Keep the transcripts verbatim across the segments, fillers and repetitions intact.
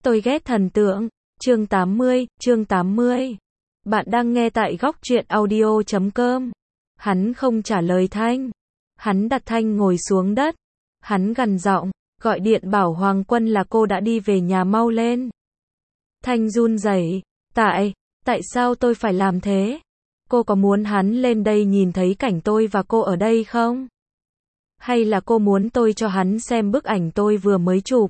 Tôi ghét thần tượng. Chương tám mươi, chương tám mươi. Bạn đang nghe tại góc truyện audio chấm com. Hắn không trả lời Thanh. Hắn đặt Thanh ngồi xuống đất. Hắn gằn giọng, gọi điện bảo Hoàng Quân là cô đã đi về nhà, mau lên. Thanh run rẩy, tại, tại sao tôi phải làm thế? Cô có muốn hắn lên đây nhìn thấy cảnh tôi và cô ở đây không? Hay là cô muốn tôi cho hắn xem bức ảnh tôi vừa mới chụp?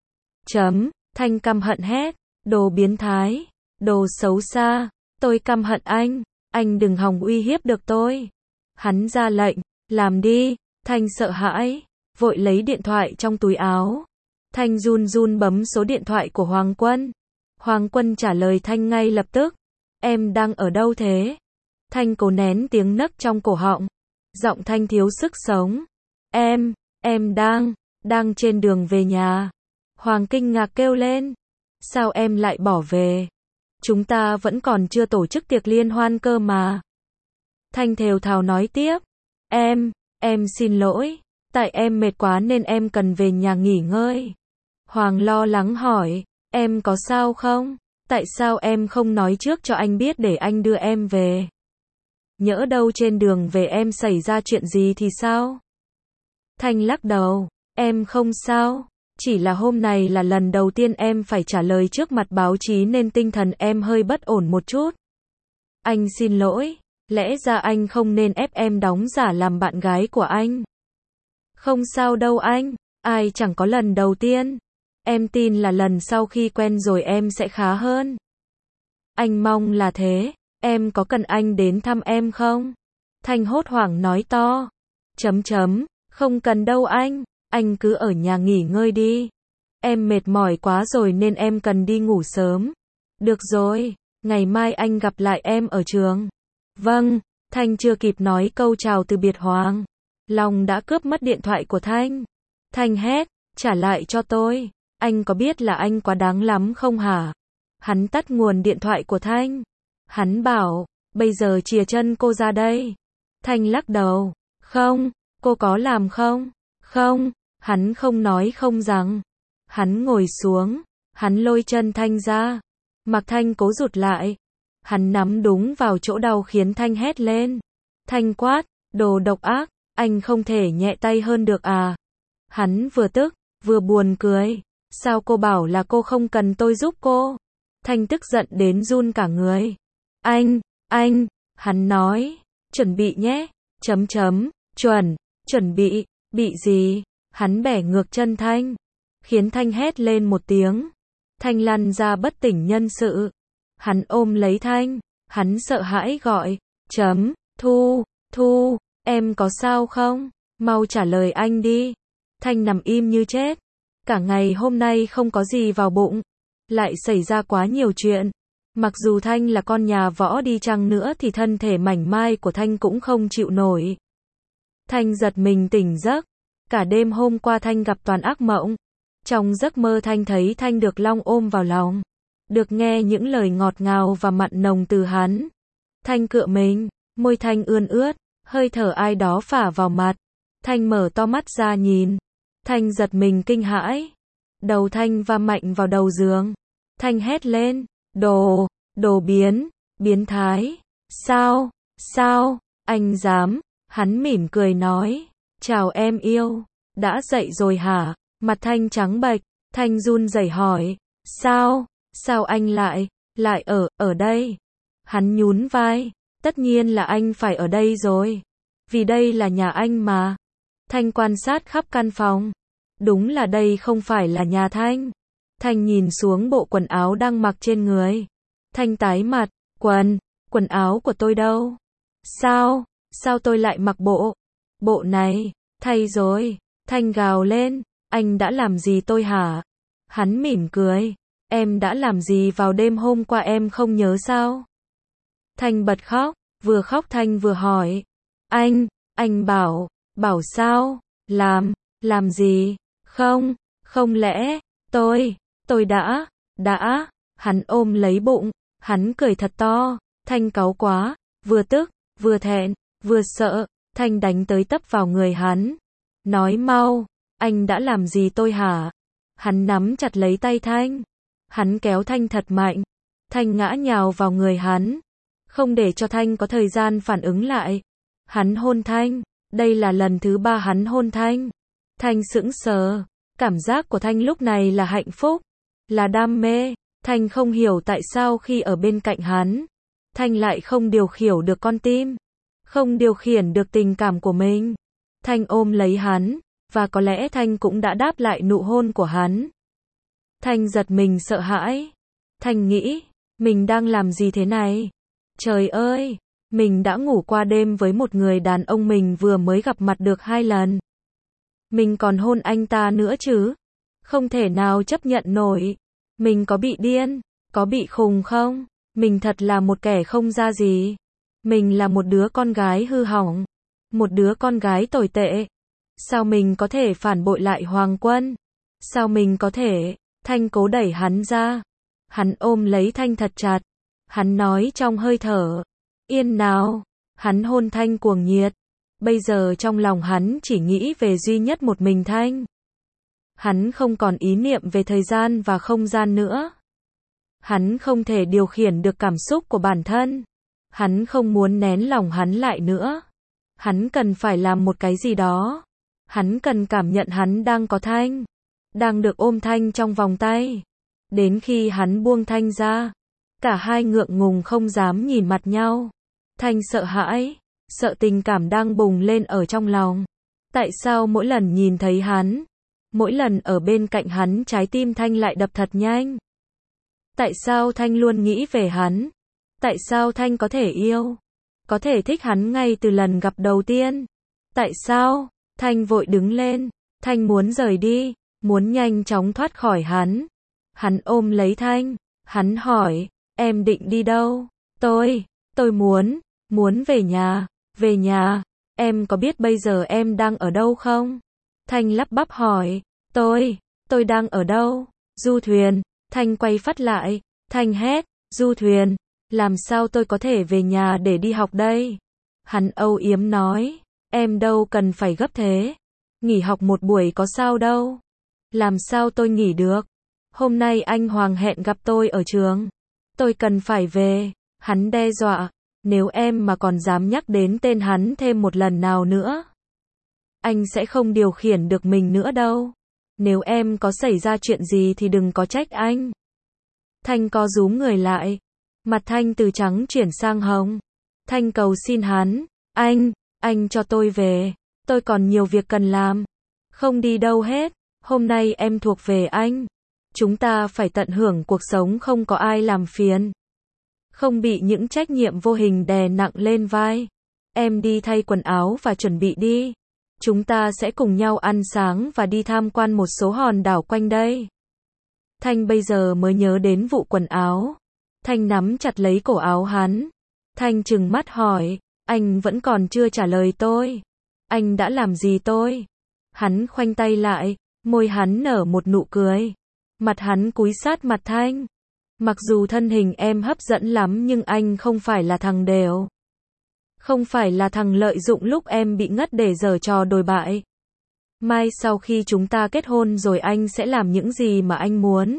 Chấm, Thanh căm hận hét, đồ biến thái, đồ xấu xa, tôi căm hận anh, anh đừng hòng uy hiếp được tôi. Hắn ra lệnh, làm đi. Thanh sợ hãi, vội lấy điện thoại trong túi áo. Thanh run run bấm số điện thoại của Hoàng Quân. Hoàng Quân trả lời Thanh ngay lập tức. Em đang ở đâu thế? Thanh cố nén tiếng nấc trong cổ họng. Giọng Thanh thiếu sức sống. Em, em đang, đang trên đường về nhà. Hoàng kinh ngạc kêu lên. Sao em lại bỏ về? Chúng ta vẫn còn chưa tổ chức tiệc liên hoan cơ mà. Thanh thều thào nói tiếp. Em, em xin lỗi. Tại em mệt quá nên em cần về nhà nghỉ ngơi. Hoàng lo lắng hỏi. Em có sao không? Tại sao em không nói trước cho anh biết để anh đưa em về? Nhỡ đâu trên đường về em xảy ra chuyện gì thì sao? Thanh lắc đầu. Em không sao. Chỉ là hôm này là lần đầu tiên em phải trả lời trước mặt báo chí nên tinh thần em hơi bất ổn một chút. Anh xin lỗi. Lẽ ra anh không nên ép em đóng giả làm bạn gái của anh. Không sao đâu anh. Ai chẳng có lần đầu tiên. Em tin là lần sau khi quen rồi em sẽ khá hơn. Anh mong là thế. Em có cần anh đến thăm em không? Thanh hốt hoảng nói to. Chấm chấm. Không cần đâu anh. Anh cứ ở nhà nghỉ ngơi đi. Em mệt mỏi quá rồi nên em cần đi ngủ sớm. Được rồi. Ngày mai anh gặp lại em ở trường. Vâng. Thanh chưa kịp nói câu chào từ biệt Hoàng. Long đã cướp mất điện thoại của Thanh. Thanh hét. Trả lại cho tôi. Anh có biết là anh quá đáng lắm không hả? Hắn tắt nguồn điện thoại của Thanh. Hắn bảo. Bây giờ chìa chân cô ra đây. Thanh lắc đầu. Không. Cô có làm không? Không. Hắn không nói không rằng. Hắn ngồi xuống. Hắn lôi chân Thanh ra. Mặc Thanh cố rụt lại. Hắn nắm đúng vào chỗ đau khiến Thanh hét lên. Thanh quát. Đồ độc ác. Anh không thể nhẹ tay hơn được à? Hắn vừa tức, vừa buồn cười. Sao cô bảo là cô không cần tôi giúp cô? Thanh tức giận đến run cả người. Anh, anh, hắn nói. Chuẩn bị nhé. Chấm chấm. Chuẩn, chuẩn bị. Bị gì? Hắn bẻ ngược chân Thanh. Khiến Thanh hét lên một tiếng. Thanh lăn ra bất tỉnh nhân sự. Hắn ôm lấy Thanh. Hắn sợ hãi gọi. Chấm, Thu, Thu, em có sao không? Mau trả lời anh đi. Thanh nằm im như chết. Cả ngày hôm nay không có gì vào bụng. Lại xảy ra quá nhiều chuyện. Mặc dù Thanh là con nhà võ đi chăng nữa thì thân thể mảnh mai của Thanh cũng không chịu nổi. Thanh giật mình tỉnh giấc. Cả đêm hôm qua Thanh gặp toàn ác mộng. Trong giấc mơ Thanh thấy Thanh được Long ôm vào lòng. Được nghe những lời ngọt ngào và mặn nồng từ hắn. Thanh cựa mình, môi Thanh ươn ướt, hơi thở ai đó phả vào mặt. Thanh mở to mắt ra nhìn. Thanh giật mình kinh hãi. Đầu Thanh va mạnh vào đầu giường. Thanh hét lên. Đồ, đồ biến, biến thái. Sao, sao, anh dám. Hắn mỉm cười nói. Chào em yêu. Đã dậy rồi hả? Mặt Thanh trắng bệch. Thanh run rẩy hỏi. Sao, sao anh lại, lại ở, ở đây? Hắn nhún vai. Tất nhiên là anh phải ở đây rồi. Vì đây là nhà anh mà. Thanh quan sát khắp căn phòng. Đúng là đây không phải là nhà Thanh. Thanh nhìn xuống bộ quần áo đang mặc trên người. Thanh tái mặt. Quần, quần áo của tôi đâu? Sao, sao tôi lại mặc bộ? Bộ này, thay rồi. Thanh gào lên. Anh đã làm gì tôi hả? Hắn mỉm cười. Em đã làm gì vào đêm hôm qua em không nhớ sao? Thanh bật khóc. Vừa khóc Thanh vừa hỏi. Anh, anh bảo, bảo sao? Làm, làm gì? Không, không lẽ, tôi, tôi đã, đã, hắn ôm lấy bụng, hắn cười thật to. Thanh cáu quá, vừa tức, vừa thẹn, vừa sợ. Thanh đánh tới tấp vào người hắn. Nói mau, anh đã làm gì tôi hả? Hắn nắm chặt lấy tay Thanh. Hắn kéo Thanh thật mạnh. Thanh ngã nhào vào người hắn. Không để cho Thanh có thời gian phản ứng lại. Hắn hôn Thanh. Đây là lần thứ ba hắn hôn Thanh. Thanh sững sờ. Cảm giác của Thanh lúc này là hạnh phúc. Là đam mê. Thanh không hiểu tại sao khi ở bên cạnh hắn. Thanh lại không điều khiển được con tim. Không điều khiển được tình cảm của mình. Thanh ôm lấy hắn. Và có lẽ Thanh cũng đã đáp lại nụ hôn của hắn. Thanh giật mình sợ hãi. Thanh nghĩ, mình đang làm gì thế này? Trời ơi, mình đã ngủ qua đêm với một người đàn ông mình vừa mới gặp mặt được hai lần. Mình còn hôn anh ta nữa chứ? Không thể nào chấp nhận nổi. Mình có bị điên, có bị khùng không? Mình thật là một kẻ không ra gì. Mình là một đứa con gái hư hỏng. Một đứa con gái tồi tệ. Sao mình có thể phản bội lại Hoàng Quân? Sao mình có thể? Thanh cố đẩy hắn ra. Hắn ôm lấy Thanh thật chặt. Hắn nói trong hơi thở. Yên nào. Hắn hôn Thanh cuồng nhiệt. Bây giờ trong lòng hắn chỉ nghĩ về duy nhất một mình Thanh. Hắn không còn ý niệm về thời gian và không gian nữa. Hắn không thể điều khiển được cảm xúc của bản thân. Hắn không muốn nén lòng hắn lại nữa. Hắn cần phải làm một cái gì đó. Hắn cần cảm nhận hắn đang có Thanh. Đang được ôm Thanh trong vòng tay. Đến khi hắn buông Thanh ra. Cả hai ngượng ngùng không dám nhìn mặt nhau. Thanh sợ hãi. Sợ tình cảm đang bùng lên ở trong lòng. Tại sao mỗi lần nhìn thấy hắn, mỗi lần ở bên cạnh hắn trái tim Thanh lại đập thật nhanh? Tại sao Thanh luôn nghĩ về hắn? Tại sao Thanh có thể yêu, có thể thích hắn ngay từ lần gặp đầu tiên? Tại sao? Thanh vội đứng lên. Thanh muốn rời đi, muốn nhanh chóng thoát khỏi hắn. Hắn ôm lấy Thanh. Hắn hỏi, em định đi đâu? Tôi, tôi muốn, muốn về nhà. Về nhà, em có biết bây giờ em đang ở đâu không? Thanh lắp bắp hỏi, tôi, tôi đang ở đâu? Du thuyền. Thanh quay phát lại. Thanh hét, du thuyền, làm sao tôi có thể về nhà để đi học đây? Hắn âu yếm nói, em đâu cần phải gấp thế. Nghỉ học một buổi có sao đâu. Làm sao tôi nghỉ được? Hôm nay anh Hoàng hẹn gặp tôi ở trường. Tôi cần phải về. Hắn đe dọa. Nếu em mà còn dám nhắc đến tên hắn thêm một lần nào nữa, anh sẽ không điều khiển được mình nữa đâu. Nếu em có xảy ra chuyện gì thì đừng có trách anh. Thanh co rúm người lại. Mặt Thanh từ trắng chuyển sang hồng. Thanh cầu xin hắn. Anh, anh cho tôi về. Tôi còn nhiều việc cần làm. Không đi đâu hết. Hôm nay em thuộc về anh. Chúng ta phải tận hưởng cuộc sống không có ai làm phiền. Không bị những trách nhiệm vô hình đè nặng lên vai. Em đi thay quần áo và chuẩn bị đi. Chúng ta sẽ cùng nhau ăn sáng và đi tham quan một số hòn đảo quanh đây. Thanh bây giờ mới nhớ đến vụ quần áo. Thanh nắm chặt lấy cổ áo hắn. Thanh trừng mắt hỏi, anh vẫn còn chưa trả lời tôi. Anh đã làm gì tôi? Hắn khoanh tay lại, môi hắn nở một nụ cười. Mặt hắn cúi sát mặt Thanh. Mặc dù thân hình em hấp dẫn lắm nhưng anh không phải là thằng đều. Không phải là thằng lợi dụng lúc em bị ngất để giở trò đồi bại. Mai sau khi chúng ta kết hôn rồi anh sẽ làm những gì mà anh muốn.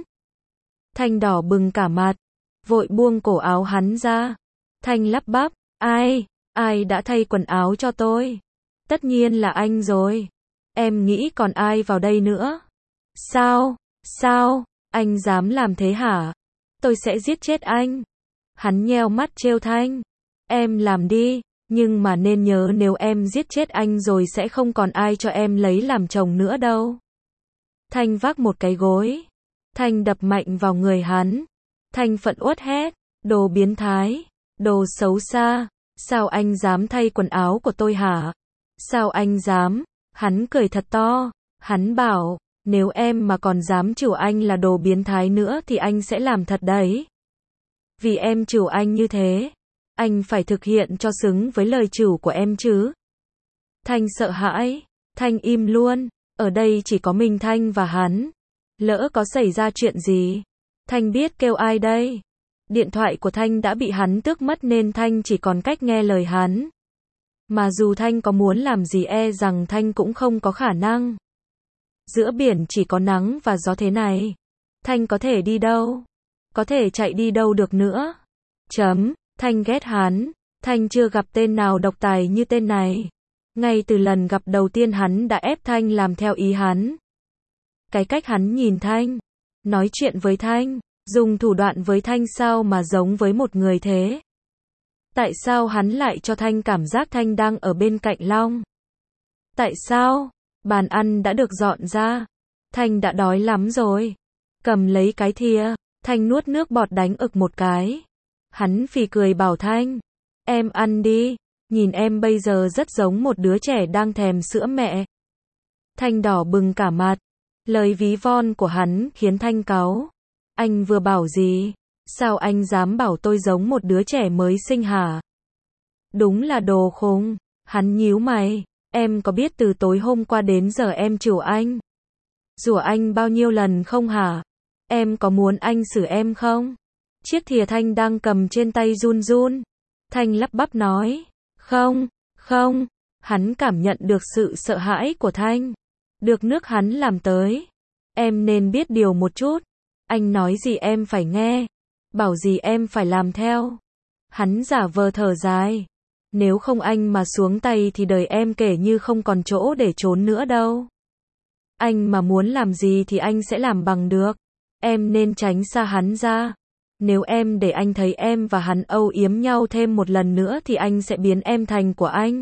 Thanh đỏ bừng cả mặt. Vội buông cổ áo hắn ra. Thanh lắp bắp. Ai? Ai đã thay quần áo cho tôi? Tất nhiên là anh rồi. Em nghĩ còn ai vào đây nữa? Sao? Sao? Anh dám làm thế hả? Tôi sẽ giết chết anh. Hắn nheo mắt trêu Thanh. Em làm đi, nhưng mà nên nhớ nếu em giết chết anh rồi sẽ không còn ai cho em lấy làm chồng nữa đâu. Thanh vác một cái gối. Thanh đập mạnh vào người hắn. Thanh phẫn uất hét. Đồ biến thái. Đồ xấu xa. Sao anh dám thay quần áo của tôi hả? Sao anh dám? Hắn cười thật to. Hắn bảo, nếu em mà còn dám chửi anh là đồ biến thái nữa thì anh sẽ làm thật đấy. Vì em chửi anh như thế, anh phải thực hiện cho xứng với lời chửi của em chứ. Thanh sợ hãi. Thanh im luôn. Ở đây chỉ có mình Thanh và hắn. Lỡ có xảy ra chuyện gì, Thanh biết kêu ai đây? Điện thoại của Thanh đã bị hắn tước mất nên Thanh chỉ còn cách nghe lời hắn. Mà dù Thanh có muốn làm gì e rằng Thanh cũng không có khả năng. Giữa biển chỉ có nắng và gió thế này. Thanh có thể đi đâu? Có thể chạy đi đâu được nữa? Chấm, Thanh ghét hắn. Thanh chưa gặp tên nào độc tài như tên này. Ngay từ lần gặp đầu tiên hắn đã ép Thanh làm theo ý hắn. Cái cách hắn nhìn Thanh, nói chuyện với Thanh, dùng thủ đoạn với Thanh sao mà giống với một người thế? Tại sao hắn lại cho Thanh cảm giác Thanh đang ở bên cạnh Long? Tại sao? Bàn ăn đã được dọn ra. Thanh đã đói lắm rồi. Cầm lấy cái thìa, Thanh nuốt nước bọt đánh ực một cái. Hắn phì cười bảo Thanh, em ăn đi, nhìn em bây giờ rất giống một đứa trẻ đang thèm sữa mẹ. Thanh đỏ bừng cả mặt. Lời ví von của hắn khiến Thanh cáu. Anh vừa bảo gì? Sao anh dám bảo tôi giống một đứa trẻ mới sinh hả? Đúng là đồ khùng. Hắn nhíu mày. Em có biết từ tối hôm qua đến giờ em chửi anh? Rủa anh bao nhiêu lần không hả? Em có muốn anh xử em không? Chiếc thìa Thanh đang cầm trên tay run run. Thanh lắp bắp nói. Không, không. Hắn cảm nhận được sự sợ hãi của Thanh. Được nước hắn làm tới. Em nên biết điều một chút. Anh nói gì em phải nghe. Bảo gì em phải làm theo. Hắn giả vờ thở dài. Nếu không anh mà xuống tay thì đời em kể như không còn chỗ để trốn nữa đâu. Anh mà muốn làm gì thì anh sẽ làm bằng được. Em nên tránh xa hắn ra. Nếu em để anh thấy em và hắn âu yếm nhau thêm một lần nữa thì anh sẽ biến em thành của anh.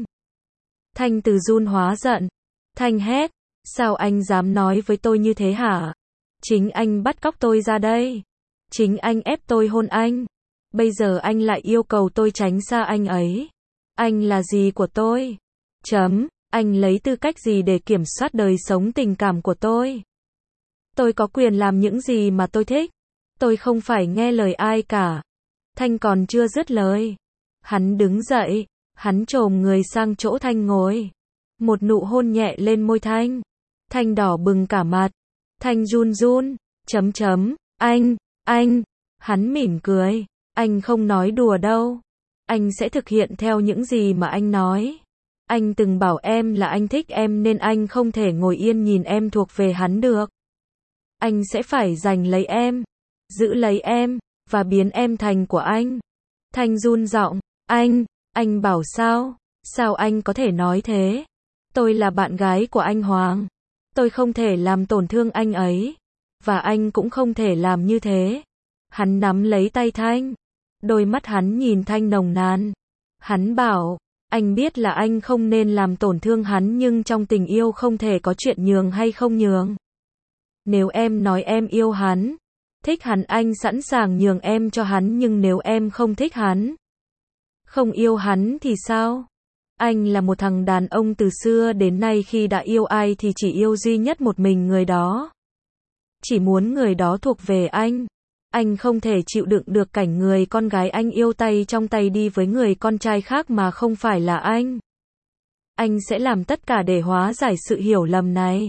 Thanh từ run hóa giận. Thanh hét. Sao anh dám nói với tôi như thế hả? Chính anh bắt cóc tôi ra đây. Chính anh ép tôi hôn anh. Bây giờ anh lại yêu cầu tôi tránh xa anh ấy. Anh là gì của tôi? Chấm, anh lấy tư cách gì để kiểm soát đời sống tình cảm của tôi? Tôi có quyền làm những gì mà tôi thích. Tôi không phải nghe lời ai cả. Thanh còn chưa dứt lời. Hắn đứng dậy, hắn chồm người sang chỗ Thanh ngồi. Một nụ hôn nhẹ lên môi Thanh. Thanh đỏ bừng cả mặt. Thanh run run, chấm chấm, anh, anh. Hắn mỉm cười. Anh không nói đùa đâu. Anh sẽ thực hiện theo những gì mà anh nói. Anh từng bảo em là anh thích em nên anh không thể ngồi yên nhìn em thuộc về hắn được. Anh sẽ phải giành lấy em, giữ lấy em, và biến em thành của anh. Thanh run giọng, anh, anh bảo sao? Sao anh có thể nói thế? Tôi là bạn gái của anh Hoàng. Tôi không thể làm tổn thương anh ấy. Và anh cũng không thể làm như thế. Hắn nắm lấy tay Thanh. Đôi mắt hắn nhìn Thanh nồng nàn. Hắn bảo, anh biết là anh không nên làm tổn thương hắn nhưng trong tình yêu không thể có chuyện nhường hay không nhường. Nếu em nói em yêu hắn, thích hắn anh sẵn sàng nhường em cho hắn nhưng nếu em không thích hắn, không yêu hắn thì sao? Anh là một thằng đàn ông từ xưa đến nay khi đã yêu ai thì chỉ yêu duy nhất một mình người đó. Chỉ muốn người đó thuộc về anh. Anh không thể chịu đựng được cảnh người con gái anh yêu tay trong tay đi với người con trai khác mà không phải là anh. Anh sẽ làm tất cả để hóa giải sự hiểu lầm này.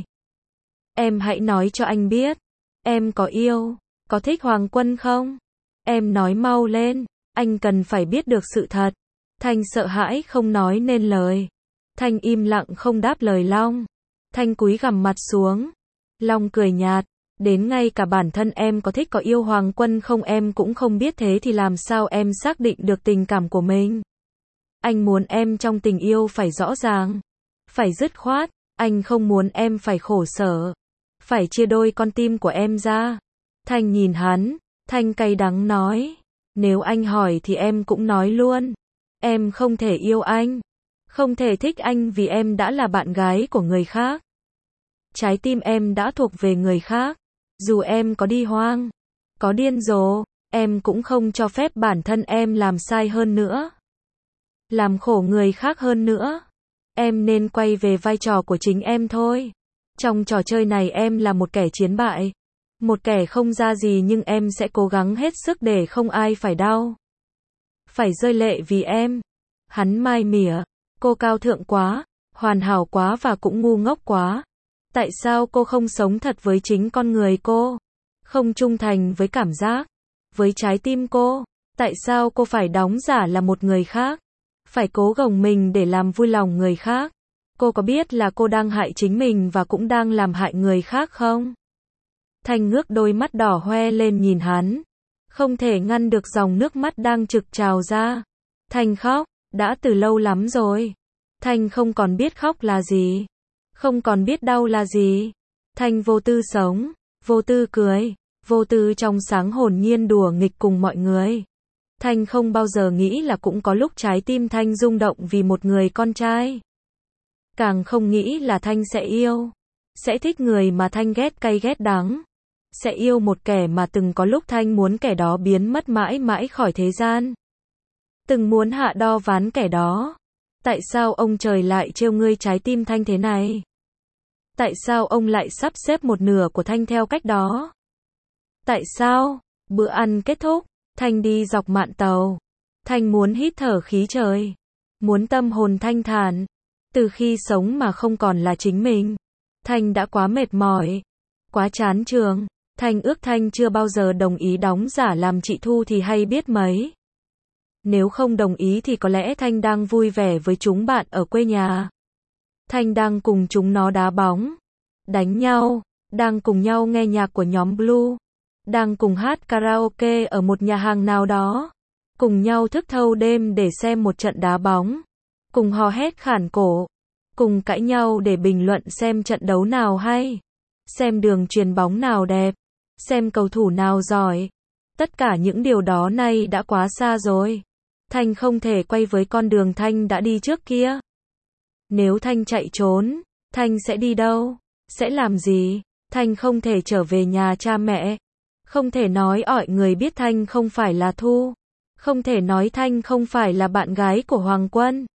Em hãy nói cho anh biết. Em có yêu, có thích Hoàng Quân không? Em nói mau lên, anh cần phải biết được sự thật. Thanh sợ hãi không nói nên lời. Thanh im lặng không đáp lời Long. Thanh cúi gằm mặt xuống. Long cười nhạt. Đến ngay cả bản thân em có thích có yêu Hoàng Quân không em cũng không biết thế thì làm sao em xác định được tình cảm của mình. Anh muốn em trong tình yêu phải rõ ràng. Phải dứt khoát. Anh không muốn em phải khổ sở. Phải chia đôi con tim của em ra. Thanh nhìn hắn. Thanh cay đắng nói. Nếu anh hỏi thì em cũng nói luôn. Em không thể yêu anh. Không thể thích anh vì em đã là bạn gái của người khác. Trái tim em đã thuộc về người khác. Dù em có đi hoang, có điên rồ, em cũng không cho phép bản thân em làm sai hơn nữa. Làm khổ người khác hơn nữa. Em nên quay về vai trò của chính em thôi. Trong trò chơi này em là một kẻ chiến bại. Một kẻ không ra gì nhưng em sẽ cố gắng hết sức để không ai phải đau. Phải rơi lệ vì em. Hắn mai mỉa. Cô cao thượng quá, hoàn hảo quá và cũng ngu ngốc quá. Tại sao cô không sống thật với chính con người cô? Không trung thành với cảm giác, với trái tim cô? Tại sao cô phải đóng giả là một người khác? Phải cố gồng mình để làm vui lòng người khác? Cô có biết là cô đang hại chính mình và cũng đang làm hại người khác không? Thanh ngước đôi mắt đỏ hoe lên nhìn hắn. Không thể ngăn được dòng nước mắt đang trực trào ra. Thanh khóc, đã từ lâu lắm rồi. Thanh không còn biết khóc là gì. Không còn biết đau là gì. Thanh vô tư sống, vô tư cười, vô tư trong sáng hồn nhiên đùa nghịch cùng mọi người. Thanh không bao giờ nghĩ là cũng có lúc trái tim Thanh rung động vì một người con trai. Càng không nghĩ là Thanh sẽ yêu. Sẽ thích người mà Thanh ghét cay ghét đắng. Sẽ yêu một kẻ mà từng có lúc Thanh muốn kẻ đó biến mất mãi mãi khỏi thế gian. Từng muốn hạ đo ván kẻ đó. Tại sao ông trời lại trêu ngươi trái tim Thanh thế này? Tại sao ông lại sắp xếp một nửa của Thanh theo cách đó? Tại sao? Bữa ăn kết thúc, Thanh đi dọc mạn tàu. Thanh muốn hít thở khí trời. Muốn tâm hồn thanh thản. Từ khi sống mà không còn là chính mình. Thanh đã quá mệt mỏi. Quá chán trường. Thanh ước Thanh chưa bao giờ đồng ý đóng giả làm chị Thu thì hay biết mấy. Nếu không đồng ý thì có lẽ Thanh đang vui vẻ với chúng bạn ở quê nhà. Thanh đang cùng chúng nó đá bóng, đánh nhau, đang cùng nhau nghe nhạc của nhóm Blue, đang cùng hát karaoke ở một nhà hàng nào đó, cùng nhau thức thâu đêm để xem một trận đá bóng, cùng hò hét khản cổ, cùng cãi nhau để bình luận xem trận đấu nào hay, xem đường chuyền bóng nào đẹp, xem cầu thủ nào giỏi. Tất cả những điều đó nay đã quá xa rồi. Thanh không thể quay với con đường Thanh đã đi trước kia. Nếu Thanh chạy trốn, Thanh sẽ đi đâu? Sẽ làm gì? Thanh không thể trở về nhà cha mẹ. Không thể nói ỏi người biết Thanh không phải là Thu. Không thể nói Thanh không phải là bạn gái của Hoàng Quân.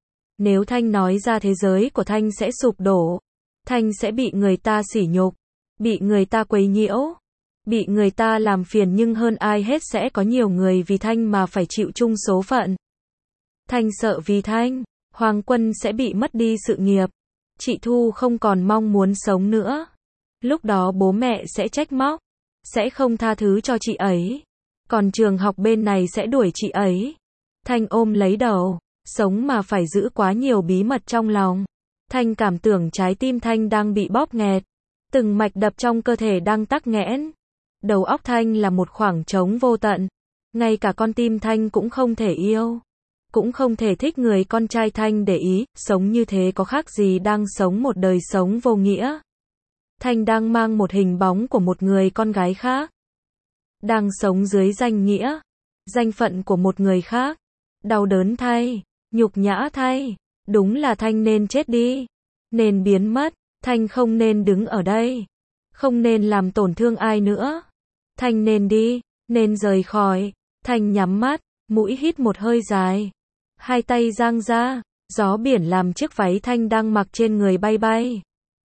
Nếu Thanh nói ra thế giới của Thanh sẽ sụp đổ. Thanh sẽ bị người ta sỉ nhục. Bị người ta quấy nhiễu. Bị người ta làm phiền nhưng hơn ai hết sẽ có nhiều người vì Thanh mà phải chịu chung số phận. Thanh sợ vì Thanh, Hoàng Quân sẽ bị mất đi sự nghiệp. Chị Thu không còn mong muốn sống nữa. Lúc đó bố mẹ sẽ trách móc. Sẽ không tha thứ cho chị ấy. Còn trường học bên này sẽ đuổi chị ấy. Thanh ôm lấy đầu. Sống mà phải giữ quá nhiều bí mật trong lòng. Thanh cảm tưởng trái tim Thanh đang bị bóp nghẹt. Từng mạch đập trong cơ thể đang tắc nghẽn. Đầu óc Thanh là một khoảng trống vô tận. Ngay cả con tim Thanh cũng không thể yêu. Cũng không thể thích người con trai Thanh để ý. Sống như thế có khác gì đang sống một đời sống vô nghĩa. Thanh đang mang một hình bóng của một người con gái khác. Đang sống dưới danh nghĩa. Danh phận của một người khác. Đau đớn thay. Nhục nhã thay. Đúng là Thanh nên chết đi. Nên biến mất. Thanh không nên đứng ở đây. Không nên làm tổn thương ai nữa. Thanh nên đi, nên rời khỏi. Thanh nhắm mắt, mũi hít một hơi dài. Hai tay giang ra, gió biển làm chiếc váy Thanh đang mặc trên người bay bay.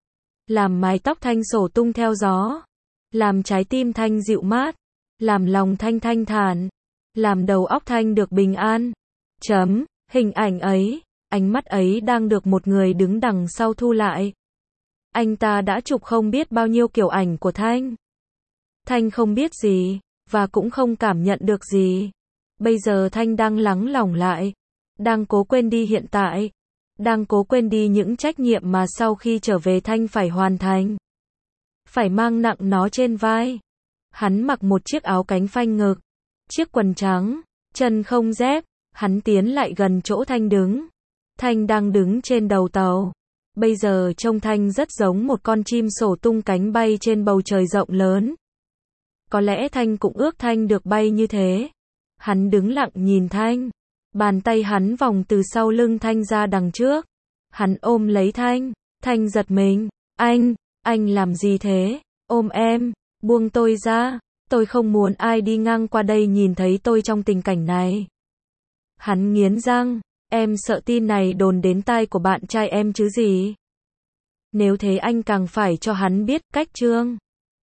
Làm mái tóc Thanh xổ tung theo gió. Làm trái tim Thanh dịu mát. Làm lòng Thanh thanh thản. Làm đầu óc Thanh được bình an. Chấm, hình ảnh ấy, ánh mắt ấy đang được một người đứng đằng sau thu lại. Anh ta đã chụp không biết bao nhiêu kiểu ảnh của Thanh. Thanh không biết gì, và cũng không cảm nhận được gì. Bây giờ Thanh đang lắng lòng lại. Đang cố quên đi hiện tại. Đang cố quên đi những trách nhiệm mà sau khi trở về Thanh phải hoàn thành. Phải mang nặng nó trên vai. Hắn mặc một chiếc áo cánh phanh ngực. Chiếc quần trắng, chân không dép. Hắn tiến lại gần chỗ Thanh đứng. Thanh đang đứng trên đầu tàu. Bây giờ trông Thanh rất giống một con chim sổ tung cánh bay trên bầu trời rộng lớn. Có lẽ Thanh cũng ước Thanh được bay như thế. Hắn đứng lặng nhìn Thanh. Bàn tay hắn vòng từ sau lưng Thanh ra đằng trước. Hắn ôm lấy Thanh. Thanh giật mình. Anh, anh làm gì thế? Ôm em, buông tôi ra. Tôi không muốn ai đi ngang qua đây nhìn thấy tôi trong tình cảnh này. Hắn nghiến răng. Em sợ tin này đồn đến tai của bạn trai em chứ gì. Nếu thế anh càng phải cho hắn biết cách Trương.